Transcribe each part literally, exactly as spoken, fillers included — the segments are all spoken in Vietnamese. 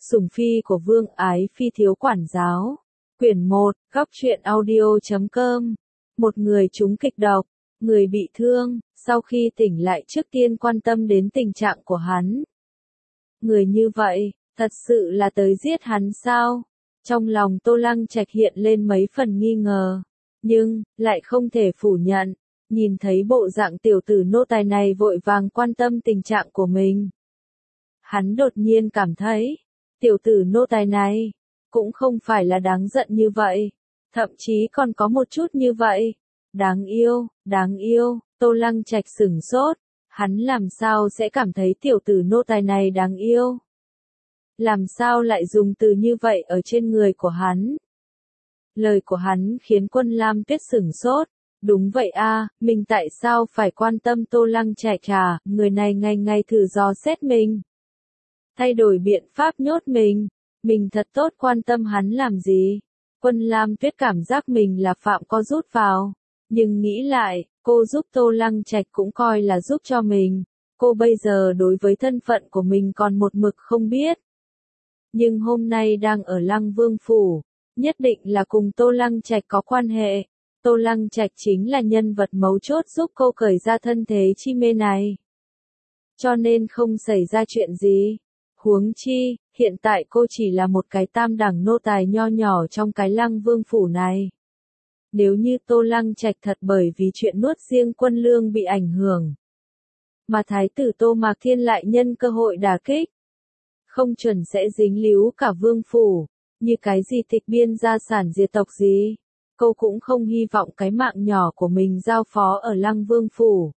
Sủng phi của Vương Ái Phi thiếu quản giáo. Quyển một, góc truyện audio.com. Một người trúng kịch độc, người bị thương, sau khi tỉnh lại trước tiên quan tâm đến tình trạng của hắn. Người như vậy, thật sự là tới giết hắn sao? Trong lòng Tô Lăng Trạch hiện lên mấy phần nghi ngờ, nhưng lại không thể phủ nhận. Nhìn thấy bộ dạng tiểu tử nô tài này vội vàng quan tâm tình trạng của mình, hắn đột nhiên cảm thấy, tiểu tử nô tài này cũng không phải là đáng giận như vậy, thậm chí còn có một chút như vậy. Đáng yêu, đáng yêu. Tô Lăng Trạch sửng sốt, hắn làm sao sẽ cảm thấy tiểu tử nô tài này đáng yêu? Làm sao lại dùng từ như vậy ở trên người của hắn? Lời của hắn khiến Quân Lam Tuyết sửng sốt. Đúng vậy a, mình tại sao phải quan tâm Tô Lăng Trạch à, người này ngày ngày thử dò xét mình, thay đổi biện pháp nhốt mình, mình thật tốt quan tâm hắn làm gì? Quân Lam Tuyết cảm giác mình là phạm có rút vào, nhưng nghĩ lại, cô giúp Tô Lăng Trạch cũng coi là giúp cho mình, cô bây giờ đối với thân phận của mình còn một mực không biết. Nhưng hôm nay đang ở Lăng Vương Phủ, nhất định là cùng Tô Lăng Trạch có quan hệ. Tô Lăng Trạch chính là nhân vật mấu chốt giúp cô cởi ra thân thế chi mê này. Cho nên không xảy ra chuyện gì. Huống chi, hiện tại cô chỉ là một cái tam đẳng nô tài nho nhỏ trong cái Lăng Vương Phủ này. Nếu như Tô Lăng Trạch thật bởi vì chuyện nuốt riêng Quân Lương bị ảnh hưởng, mà thái tử Tô Mạc Thiên lại nhân cơ hội đả kích, không chuẩn sẽ dính líu cả Vương Phủ, như cái gì tịch biên gia sản diệt tộc gì. Cô cũng không hy vọng cái mạng nhỏ của mình giao phó ở Lăng Vương Phủ.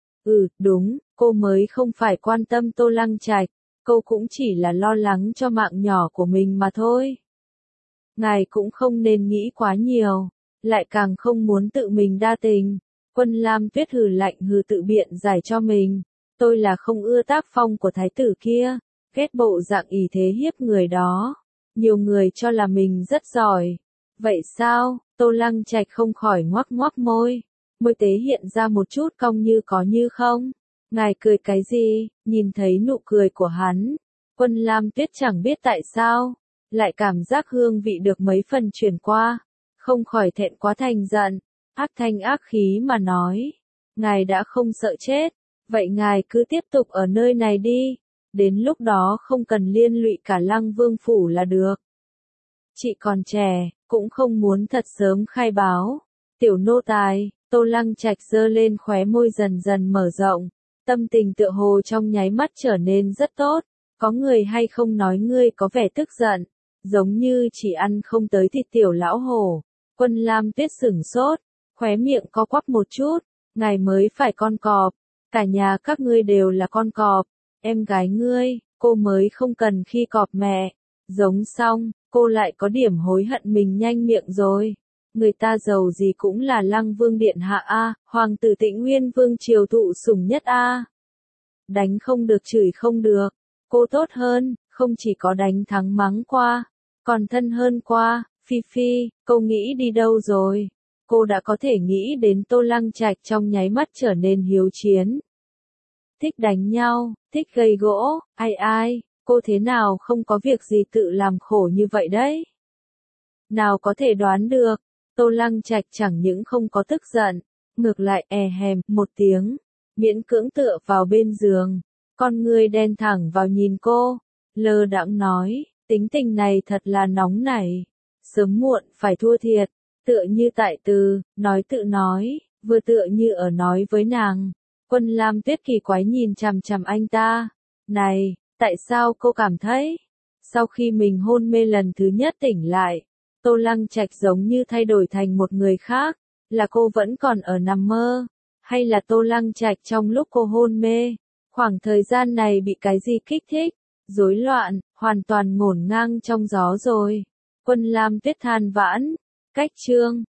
Ừ, đúng, cô mới không phải quan tâm Tô Lăng Trạch, cô cũng chỉ là lo lắng cho mạng nhỏ của mình mà thôi. Ngài cũng không nên nghĩ quá nhiều, lại càng không muốn tự mình đa tình. Quân Lam Tuyết hừ lạnh hừ tự biện giải cho mình. Tôi là không ưa tác phong của thái tử kia, ghét bộ dạng ỷ thế hiếp người đó. Nhiều người cho là mình rất giỏi. Vậy sao? Tô Lăng Trạch không khỏi ngoác ngoác môi. Môi tế hiện ra một chút cong như có như không. Ngài cười cái gì? Nhìn thấy nụ cười của hắn, Quân Lam Tuyết chẳng biết tại sao, lại cảm giác hương vị được mấy phần chuyển qua, không khỏi thẹn quá thành giận, ác thanh ác khí mà nói. Ngài đã không sợ chết, vậy ngài cứ tiếp tục ở nơi này đi, đến lúc đó không cần liên lụy cả Lăng Vương Phủ là được. Chị còn trẻ, cũng không muốn thật sớm khai báo. Tiểu nô tài, Tô Lăng Trạch giơ lên khóe môi dần dần mở rộng, tâm tình tựa hồ trong nháy mắt trở nên rất tốt. Có người hay không nói ngươi có vẻ tức giận, giống như chỉ ăn không tới thịt tiểu lão hổ. Quân Lam Tuyết sửng sốt, khóe miệng co quắp một chút, ngài mới phải con cọp, cả nhà các ngươi đều là con cọp, em gái ngươi, cô mới không cần khi cọp mẹ. Giống xong, cô lại có điểm hối hận mình nhanh miệng rồi. Người ta giàu gì cũng là Lăng Vương điện hạ a, hoàng tử Tĩnh Nguyên Vương triều thụ sủng nhất a. Đánh không được chửi không được, cô tốt hơn, không chỉ có đánh thắng mắng qua, còn thân hơn qua. Phi Phi, cô nghĩ đi đâu rồi? Cô đã có thể nghĩ đến Tô Lăng Trạch trong nháy mắt trở nên hiếu chiến. Thích đánh nhau, thích gây gỗ, ai ai, cô thế nào không có việc gì tự làm khổ như vậy đấy? Nào có thể đoán được, Tô Lăng Trạch chẳng những không có tức giận, ngược lại è hèm một tiếng, miễn cưỡng tựa vào bên giường, con người đen thẳng vào nhìn cô, lơ đãng nói, tính tình này thật là nóng nảy, sớm muộn phải thua thiệt, tựa như tại từ, nói tự nói, vừa tựa như ở nói với nàng. Quân Lam Tuyết kỳ quái nhìn chằm chằm anh ta, này, tại sao cô cảm thấy, sau khi mình hôn mê lần thứ nhất tỉnh lại, Tô Lăng Trạch giống như thay đổi thành một người khác, là cô vẫn còn ở nằm mơ, hay là Tô Lăng Trạch trong lúc cô hôn mê, khoảng thời gian này bị cái gì kích thích, rối loạn, hoàn toàn ngổn ngang trong gió rồi. Quân Lam Tuyết than vãn, cách chương